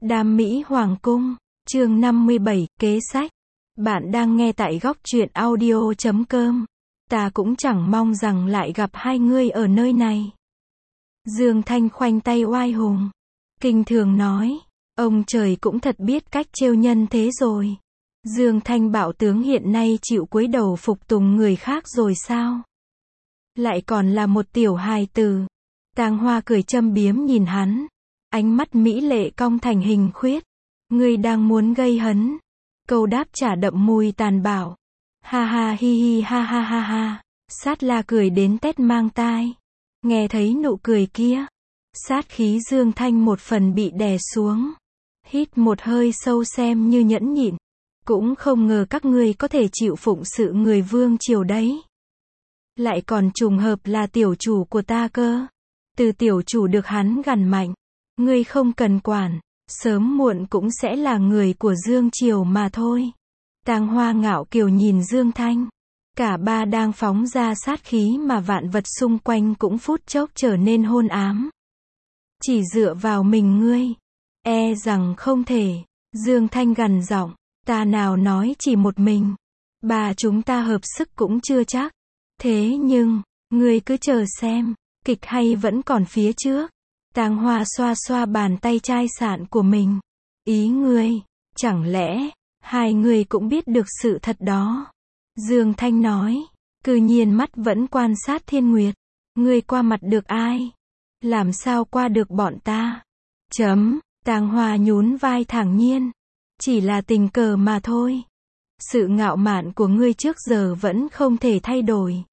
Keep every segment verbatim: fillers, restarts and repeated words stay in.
Đam Mỹ Hoàng cung, chương năm mươi bảy, kế sách. Bạn đang nghe tại góc truyện audio chấm com. Ta cũng chẳng mong rằng lại gặp hai ngươi ở nơi này. Dương Thanh khoanh tay oai hùng. Kinh thường nói, ông trời cũng thật biết cách trêu nhân thế rồi. Dương Thanh bạo tướng hiện nay chịu cúi đầu phục tùng người khác rồi sao? Lại còn là một tiểu hài tử. Tang Hoa cười châm biếm nhìn hắn. Ánh mắt mỹ lệ cong thành hình khuyết. Ngươi đang muốn gây hấn. Câu đáp trả đậm mùi tàn bạo. Ha ha hi hi ha ha ha ha. Sát La cười đến tét mang tai. Nghe thấy nụ cười kia, sát khí Dương Thanh một phần bị đè xuống. Hít một hơi sâu xem như nhẫn nhịn. Cũng không ngờ các ngươi có thể chịu phụng sự người vương triều đấy. Lại còn trùng hợp là tiểu chủ của ta cơ. Từ tiểu chủ được hắn gằn mạnh. Ngươi không cần quản, sớm muộn cũng sẽ là người của Dương triều mà thôi. Tang Hoa ngạo kiều nhìn Dương Thanh. Cả ba đang phóng ra sát khí mà vạn vật xung quanh cũng phút chốc trở nên hôn ám. Chỉ dựa vào mình ngươi, e rằng không thể. Dương Thanh gằn giọng, ta nào nói chỉ một mình. Ba chúng ta hợp sức cũng chưa chắc. Thế nhưng, ngươi cứ chờ xem, kịch hay vẫn còn phía trước. Tang Hoa xoa xoa bàn tay chai sạn của mình. Ý ngươi, chẳng lẽ, hai người cũng biết được sự thật đó. Dương Thanh nói, cư nhiên mắt vẫn quan sát Thiên Nguyệt. Ngươi qua mặt được ai? Làm sao qua được bọn ta? Chấm, Tang Hoa nhún vai thản nhiên. Chỉ là tình cờ mà thôi. Sự ngạo mạn của ngươi trước giờ vẫn không thể thay đổi.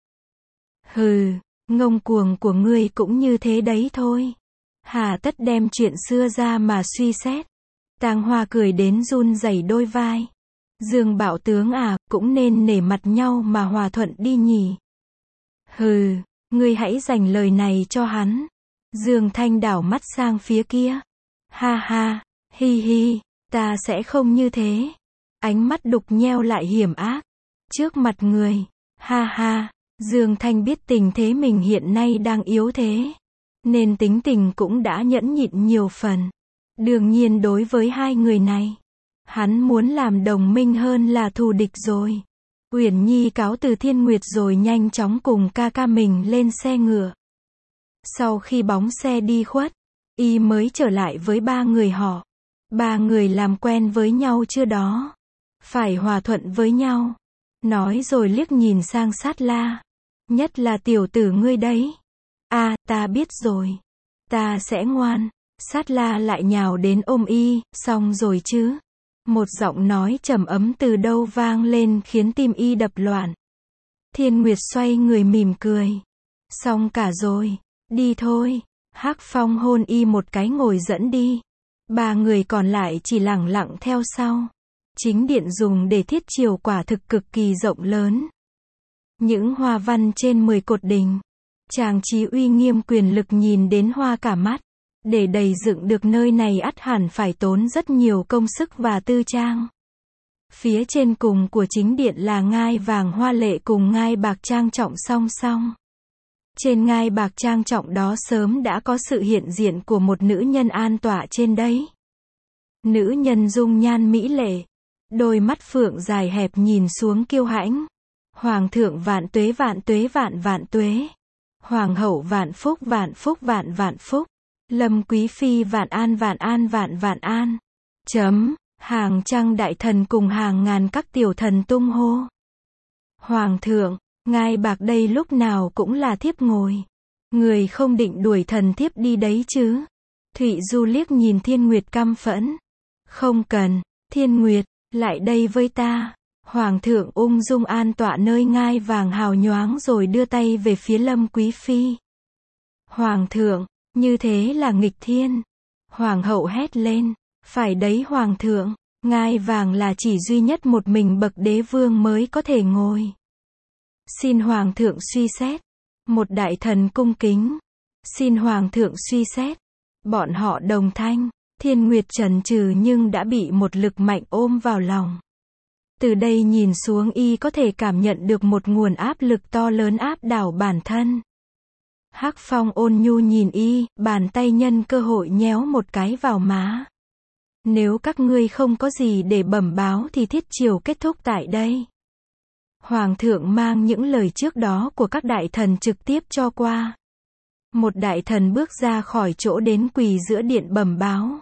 Hừ, ngông cuồng của ngươi cũng như thế đấy thôi. Hà tất đem chuyện xưa ra mà suy xét. Tang Hoa cười đến run rẩy đôi vai. Dương bạo tướng à, cũng nên nể mặt nhau mà hòa thuận đi nhỉ. Hừ, ngươi hãy dành lời này cho hắn. Dương Thanh đảo mắt sang phía kia. Ha ha, hi hi, ta sẽ không như thế. Ánh mắt đục nheo lại hiểm ác. Trước mặt người, ha ha, Dương Thanh biết tình thế mình hiện nay đang yếu thế. Nên tính tình cũng đã nhẫn nhịn nhiều phần. Đương nhiên đối với hai người này, hắn muốn làm đồng minh hơn là thù địch rồi. Uyển Nhi cáo từ Thiên Nguyệt rồi nhanh chóng cùng ca ca mình lên xe ngựa. Sau khi bóng xe đi khuất, y mới trở lại với ba người họ. Ba người làm quen với nhau chưa đó. Phải hòa thuận với nhau. Nói rồi liếc nhìn sang Sát La. Nhất là tiểu tử ngươi đấy. À, ta biết rồi. Ta sẽ ngoan. Sát La lại nhào đến ôm y, xong rồi chứ. Một giọng nói trầm ấm từ đâu vang lên khiến tim y đập loạn. Thiên Nguyệt xoay người mỉm cười. Xong cả rồi, đi thôi. Hắc Phong hôn y một cái ngồi dẫn đi. Ba người còn lại chỉ lẳng lặng theo sau. Chính điện dùng để thiết triều quả thực cực kỳ rộng lớn. Những hoa văn trên mười cột đình. Trang trí uy nghiêm quyền lực nhìn đến hoa cả mắt. Để đầy dựng được nơi này ắt hẳn phải tốn rất nhiều công sức và tư trang. Phía trên cùng của chính điện là ngai vàng hoa lệ cùng ngai bạc trang trọng song song. Trên ngai bạc trang trọng đó sớm đã có sự hiện diện của một nữ nhân an tọa trên đấy. Nữ nhân dung nhan mỹ lệ. Đôi mắt phượng dài hẹp nhìn xuống kiêu hãnh. Hoàng thượng vạn tuế vạn tuế vạn vạn tuế. Hoàng hậu vạn phúc vạn phúc vạn vạn phúc. Lâm quý phi vạn an vạn an vạn vạn an. Chấm, hàng trăm đại thần cùng hàng ngàn các tiểu thần tung hô. Hoàng thượng, ngai bạc đây lúc nào cũng là thiếp ngồi. Người không định đuổi thần thiếp đi đấy chứ. Thụy Du liếc nhìn Thiên Nguyệt căm phẫn. Không cần, Thiên Nguyệt, lại đây với ta. Hoàng thượng ung dung an tọa nơi ngai vàng hào nhoáng rồi đưa tay về phía Lâm quý phi. Hoàng thượng, như thế là nghịch thiên. Hoàng hậu hét lên. Phải đấy hoàng thượng, ngai vàng là chỉ duy nhất một mình bậc đế vương mới có thể ngồi. Xin hoàng thượng suy xét. Một đại thần cung kính. Xin hoàng thượng suy xét. Bọn họ đồng thanh. Thiên Nguyệt chần chừ nhưng đã bị một lực mạnh ôm vào lòng. Từ đây nhìn xuống y có thể cảm nhận được một nguồn áp lực to lớn áp đảo bản thân. Hắc Phong ôn nhu nhìn y, bàn tay nhân cơ hội nhéo một cái vào má. Nếu các ngươi không có gì để bẩm báo thì thiết triều kết thúc tại đây. Hoàng thượng mang những lời trước đó của các đại thần trực tiếp cho qua. Một đại thần bước ra khỏi chỗ đến quỳ giữa điện bẩm báo.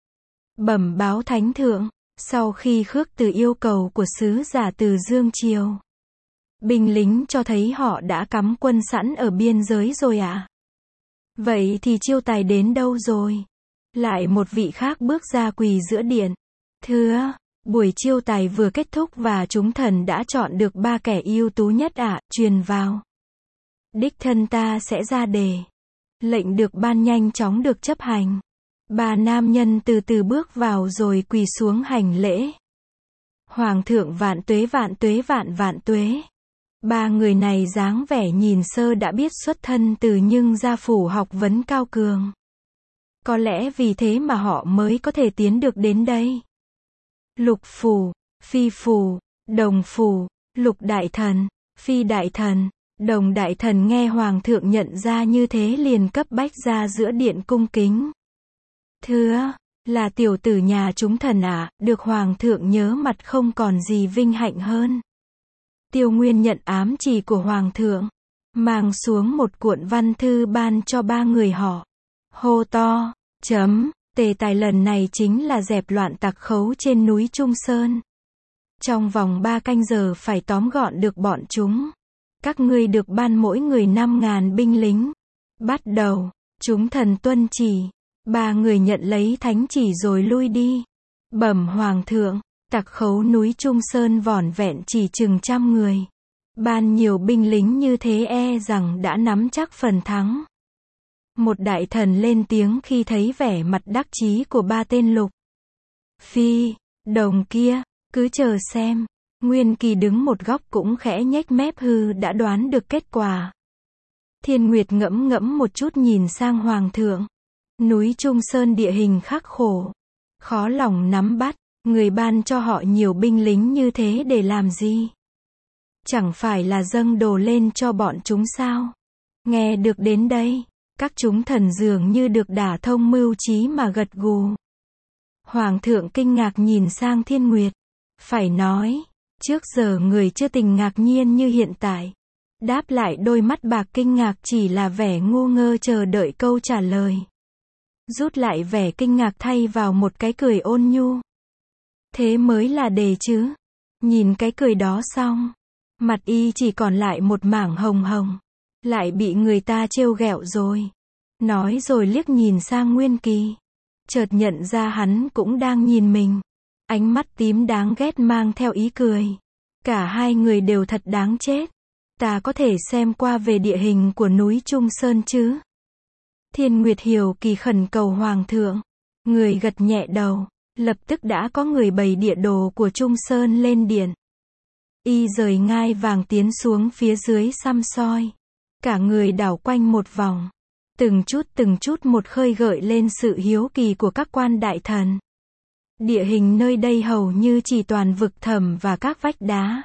Bẩm báo thánh thượng, sau khi khước từ yêu cầu của sứ giả từ Dương Triều, binh lính cho thấy họ đã cắm quân sẵn ở biên giới rồi ạ. À? Vậy thì chiêu tài đến đâu rồi? Lại một vị khác bước ra quỳ giữa điện. Thưa, buổi chiêu tài vừa kết thúc và chúng thần đã chọn được ba kẻ ưu tú nhất ạ, à, truyền vào. Đích thân ta sẽ ra đề. Lệnh được ban nhanh chóng được chấp hành. Ba nam nhân từ từ bước vào rồi quỳ xuống hành lễ. Hoàng thượng vạn tuế vạn tuế vạn vạn tuế. Ba người này dáng vẻ nhìn sơ đã biết xuất thân từ nhưng gia phủ học vấn cao cường. Có lẽ vì thế mà họ mới có thể tiến được đến đây. Lục phủ, phi phủ, đồng phủ, lục đại thần, phi đại thần, đồng đại thần nghe hoàng thượng nhận ra như thế liền cấp bách ra giữa điện cung kính. Thưa, là tiểu tử nhà chúng thần ạ, à, được hoàng thượng nhớ mặt không còn gì vinh hạnh hơn. Tiêu Nguyên nhận ám chỉ của hoàng thượng, mang xuống một cuộn văn thư ban cho ba người họ. Hô to, chấm, tề tài lần này chính là dẹp loạn tặc khấu trên núi Trung Sơn. Trong vòng ba canh giờ phải tóm gọn được bọn chúng. Các ngươi được ban mỗi người năm ngàn binh lính. Bắt đầu, chúng thần tuân chỉ. Ba người nhận lấy thánh chỉ rồi lui đi. Bẩm hoàng thượng, tặc khấu núi Trung Sơn vỏn vẹn chỉ chừng trăm người. Ban nhiều binh lính như thế e rằng đã nắm chắc phần thắng. Một đại thần lên tiếng khi thấy vẻ mặt đắc chí của ba tên lục phi, đồng kia, cứ chờ xem. Nguyên Kỳ đứng một góc cũng khẽ nhếch mép hư đã đoán được kết quả. Thiên Nguyệt ngẫm ngẫm một chút nhìn sang hoàng thượng. Núi Trung Sơn địa hình khắc khổ, khó lòng nắm bắt, người ban cho họ nhiều binh lính như thế để làm gì? Chẳng phải là dâng đồ lên cho bọn chúng sao? Nghe được đến đây, các chúng thần dường như được đả thông mưu trí mà gật gù. Hoàng thượng kinh ngạc nhìn sang Thiên Nguyệt. Phải nói, trước giờ người chưa từng ngạc nhiên như hiện tại. Đáp lại đôi mắt bạc kinh ngạc chỉ là vẻ ngu ngơ chờ đợi câu trả lời. Rút lại vẻ kinh ngạc thay vào một cái cười ôn nhu. Thế mới là đề chứ. Nhìn cái cười đó xong, mặt y chỉ còn lại một mảng hồng hồng. Lại bị người ta trêu ghẹo rồi. Nói rồi liếc nhìn sang Nguyên Kỳ. Chợt nhận ra hắn cũng đang nhìn mình. Ánh mắt tím đáng ghét mang theo ý cười. Cả hai người đều thật đáng chết. Ta có thể xem qua về địa hình của núi Trung Sơn chứ? Thiên Nguyệt Hiểu Kỳ khẩn cầu hoàng thượng. Người gật nhẹ đầu. Lập tức đã có người bày địa đồ của Trung Sơn lên điện. Y rời ngai vàng tiến xuống phía dưới xăm soi. Cả người đảo quanh một vòng. Từng chút từng chút một khơi gợi lên sự hiếu kỳ của các quan đại thần. Địa hình nơi đây hầu như chỉ toàn vực thẳm và các vách đá.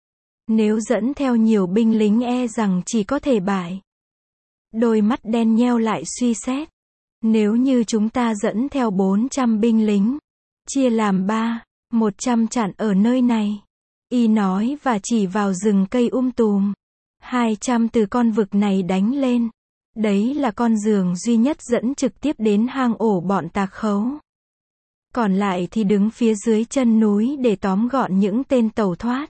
Nếu dẫn theo nhiều binh lính e rằng chỉ có thể bại. Đôi mắt đen nheo lại suy xét. Nếu như chúng ta dẫn theo bốn trăm binh lính, chia làm ba, một trăm chặn ở nơi này. Y nói và chỉ vào rừng cây um tùm. hai trăm từ con vực này đánh lên. Đấy là con đường duy nhất dẫn trực tiếp đến hang ổ bọn tạc khấu. Còn lại thì đứng phía dưới chân núi để tóm gọn những tên tẩu thoát.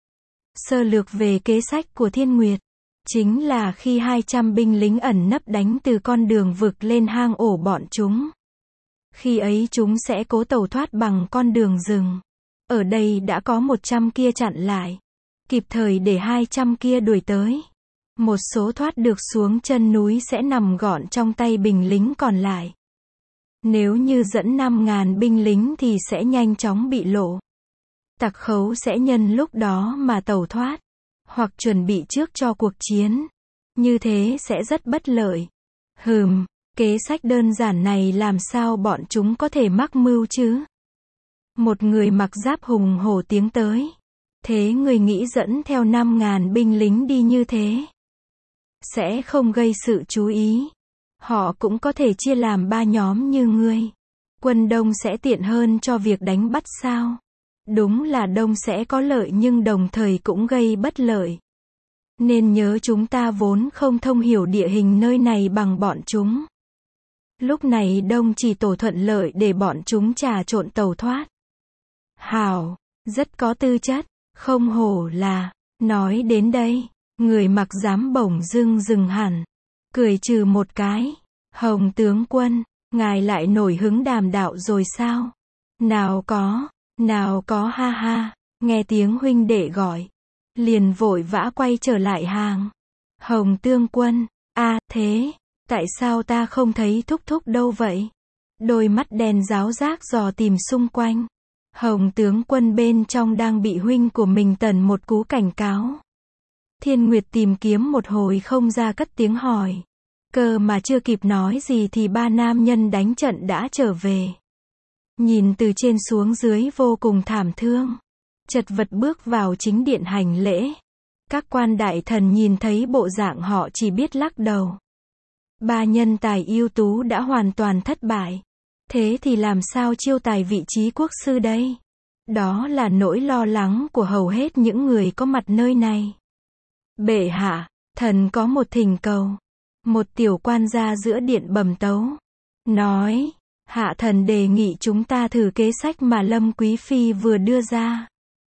Sơ lược về kế sách của Thiên Nguyệt. Chính là khi hai trăm binh lính ẩn nấp đánh từ con đường vực lên hang ổ bọn chúng. Khi ấy chúng sẽ cố tẩu thoát bằng con đường rừng. Ở đây đã có một trăm kia chặn lại. Kịp thời để hai trăm kia đuổi tới. Một số thoát được xuống chân núi sẽ nằm gọn trong tay binh lính còn lại. Nếu như dẫn năm ngàn binh lính thì sẽ nhanh chóng bị lộ. Tặc khấu sẽ nhân lúc đó mà tẩu thoát. Hoặc chuẩn bị trước cho cuộc chiến. Như thế sẽ rất bất lợi. Hừm, kế sách đơn giản này làm sao bọn chúng có thể mắc mưu chứ? Một người mặc giáp hùng hổ tiến tới. Thế người nghĩ dẫn theo năm ngàn binh lính đi như thế sẽ không gây sự chú ý. Họ cũng có thể chia làm ba nhóm như ngươi. Quân Đông sẽ tiện hơn cho việc đánh bắt sao? Đúng là Đông sẽ có lợi nhưng đồng thời cũng gây bất lợi. Nên nhớ chúng ta vốn không thông hiểu địa hình nơi này bằng bọn chúng. Lúc này Đông chỉ tổ thuận lợi để bọn chúng trà trộn tàu thoát. Hảo, rất có tư chất, không hổ là, nói đến đây, người mặc giám bổng dưng dừng hẳn, cười trừ một cái. Hồng tướng quân, ngài lại nổi hứng đàm đạo rồi sao? Nào có, nào có ha ha, nghe tiếng huynh đệ gọi. Liền vội vã quay trở lại hàng. Hồng tướng quân, a thế, tại sao ta không thấy thúc thúc đâu vậy? Đôi mắt đen ráo rác dò tìm xung quanh. Hồng tướng quân bên trong đang bị huynh của mình tần một cú cảnh cáo. Thiên Nguyệt tìm kiếm một hồi không ra cất tiếng hỏi. Cơ mà chưa kịp nói gì thì ba nam nhân đánh trận đã trở về. Nhìn từ trên xuống dưới vô cùng thảm thương. Chật vật bước vào chính điện hành lễ. Các quan đại thần nhìn thấy bộ dạng họ chỉ biết lắc đầu. Ba nhân tài ưu tú đã hoàn toàn thất bại. Thế thì làm sao chiêu tài vị trí quốc sư đây? Đó là nỗi lo lắng của hầu hết những người có mặt nơi này. Bệ hạ, thần có một thỉnh cầu. Một tiểu quan ra giữa điện bẩm tấu. Nói, hạ thần đề nghị chúng ta thử kế sách mà Lâm Quý Phi vừa đưa ra.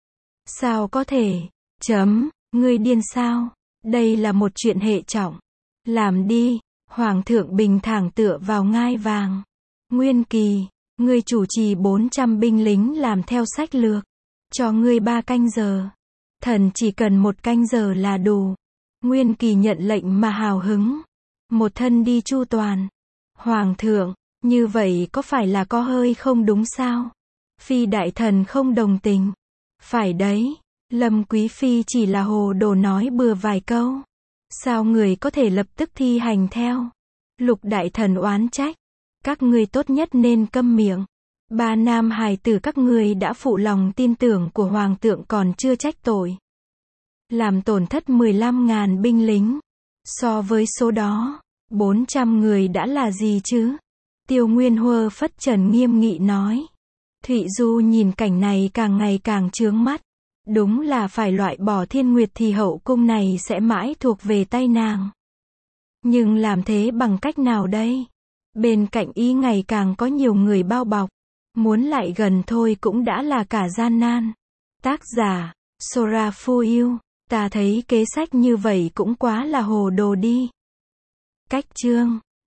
Sao có thể? Chấm, ngươi điên sao? Đây là một chuyện hệ trọng. Làm đi, Hoàng thượng bình thản tựa vào ngai vàng. Nguyên Kỳ, ngươi chủ trì bốn trăm binh lính làm theo sách lược. Cho ngươi ba canh giờ. Thần chỉ cần một canh giờ là đủ. Nguyên Kỳ nhận lệnh mà hào hứng. Một thân đi chu toàn. Hoàng thượng, như vậy có phải là có hơi không đúng sao? Phi đại thần không đồng tình. Phải đấy, Lâm Quý Phi chỉ là hồ đồ nói bừa vài câu. Sao người có thể lập tức thi hành theo? Lục đại thần oán trách. Các ngươi tốt nhất nên câm miệng. Ba nam hài tử các ngươi đã phụ lòng tin tưởng của hoàng thượng còn chưa trách tội. Làm tổn thất mười lăm ngàn binh lính. So với số đó, bốn trăm người đã là gì chứ? Tiêu Nguyên Huơ phất trần nghiêm nghị nói. Thụy Du nhìn cảnh này càng ngày càng chướng mắt. Đúng là phải loại bỏ Thiên Nguyệt thì hậu cung này sẽ mãi thuộc về tay nàng. Nhưng làm thế bằng cách nào đây? Bên cạnh y ngày càng có nhiều người bao bọc. Muốn lại gần thôi cũng đã là cả gian nan. Tác giả, Sora Phu Yêu. Ta thấy kế sách như vậy cũng quá là hồ đồ đi. Cách chương